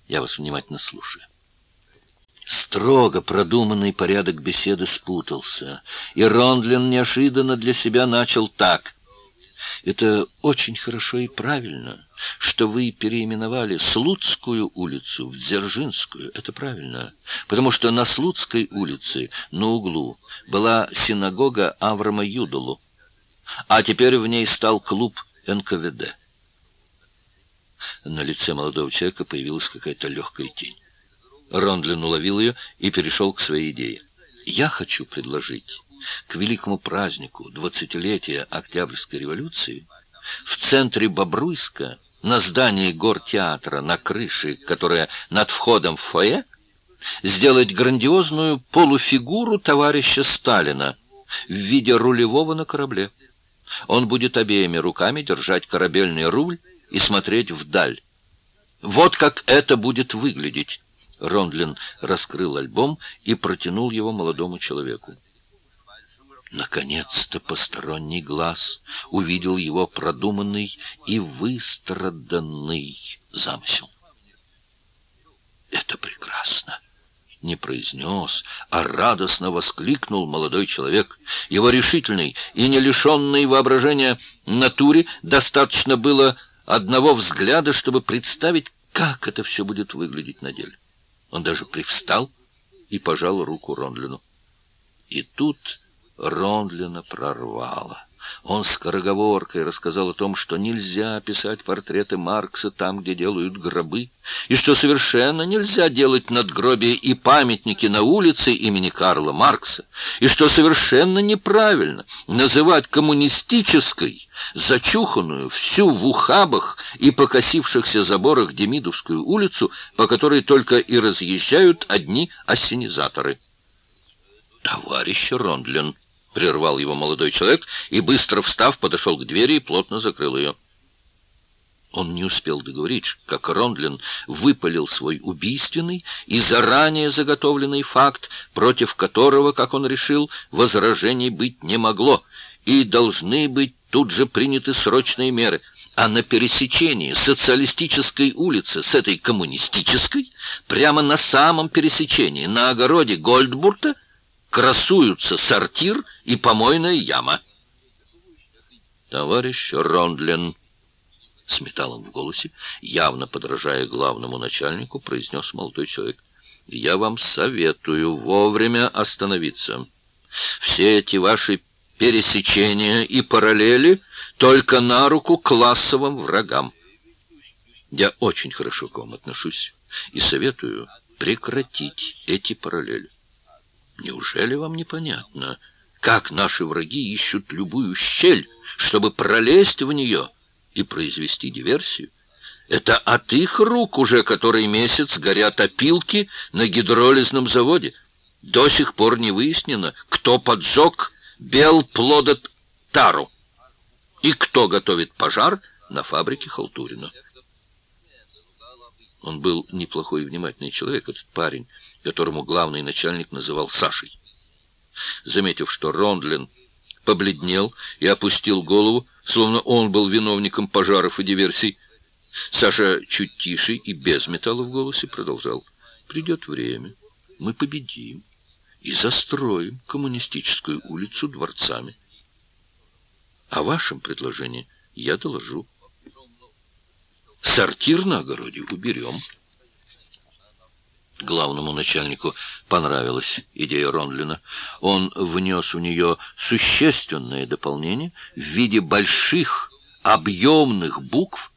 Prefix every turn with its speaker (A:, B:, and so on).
A: Я вас внимательно слушаю». Строго продуманный порядок беседы спутался, и Рондлин неожиданно для себя начал так: «Это очень хорошо и правильно, что вы переименовали Слуцкую улицу в Дзержинскую. Это правильно, потому что на Слуцкой улице, на углу, была синагога Авраама Юдолу, а теперь в ней стал клуб НКВД». На лице молодого человека появилась какая-то легкая тень. Рондлин уловил ее и перешел к своей идее. «Я хочу предложить к великому празднику 20-летия Октябрьской революции в центре Бобруйска, на здании Гортеатра, на крыше, которая над входом в фойе, сделать грандиозную полуфигуру товарища Сталина в виде рулевого на корабле. Он будет обеими руками держать корабельный руль и смотреть вдаль. Вот как это будет выглядеть». Рондлин раскрыл альбом и протянул его молодому человеку. Наконец-то посторонний глаз увидел его продуманный и выстраданный замысел. «Это прекрасно!» — не произнес, а радостно воскликнул молодой человек. Его решительной и не лишенной воображения натуре достаточно было одного взгляда, чтобы представить, как это все будет выглядеть на деле. Он даже привстал и пожал руку Рондлину. И тут Рондлина прорвало. Он скороговоркой рассказал о том, что нельзя писать портреты Маркса там, где делают гробы, и что совершенно нельзя делать надгробия и памятники на улице имени Карла Маркса, и что совершенно неправильно называть коммунистической, зачуханную, всю в ухабах и покосившихся заборах Демидовскую улицу, по которой только и разъезжают одни ассенизаторы. «Товарищ Рондлин», — прервал его молодой человек и, быстро встав, подошел к двери и плотно закрыл ее. Он не успел договорить, как Рондлин выпалил свой убийственный и заранее заготовленный факт, против которого, как он решил, возражений быть не могло, и должны быть тут же приняты срочные меры. А на пересечении социалистической улицы с этой коммунистической, прямо на самом пересечении, на огороде Гольдбурта, красуются сортир и помойная яма. «Товарищ Рондлин», — с металлом в голосе, явно подражая главному начальнику, произнес молодой человек, «я вам советую вовремя остановиться. Все эти ваши пересечения и параллели только на руку классовым врагам. Я очень хорошо к вам отношусь и советую прекратить эти параллели. Неужели вам непонятно, как наши враги ищут любую щель, чтобы пролезть в нее и произвести диверсию? Это от их рук уже который месяц горят опилки на гидролизном заводе. До сих пор не выяснено, кто поджег Белплодотару и кто готовит пожар на фабрике Халтурина». Он был неплохой и внимательный человек, этот парень, которому главный начальник называл Сашей. Заметив, что Рондлин побледнел и опустил голову, словно он был виновником пожаров и диверсий, Саша чуть тише и без металла в голосе продолжал: «Придет время, мы победим и застроим коммунистическую улицу дворцами. О вашем предложении я доложу. Сортир на огороде уберем». Главному начальнику понравилась идея Рондлина. Он внес в нее существенное дополнение в виде больших объемных букв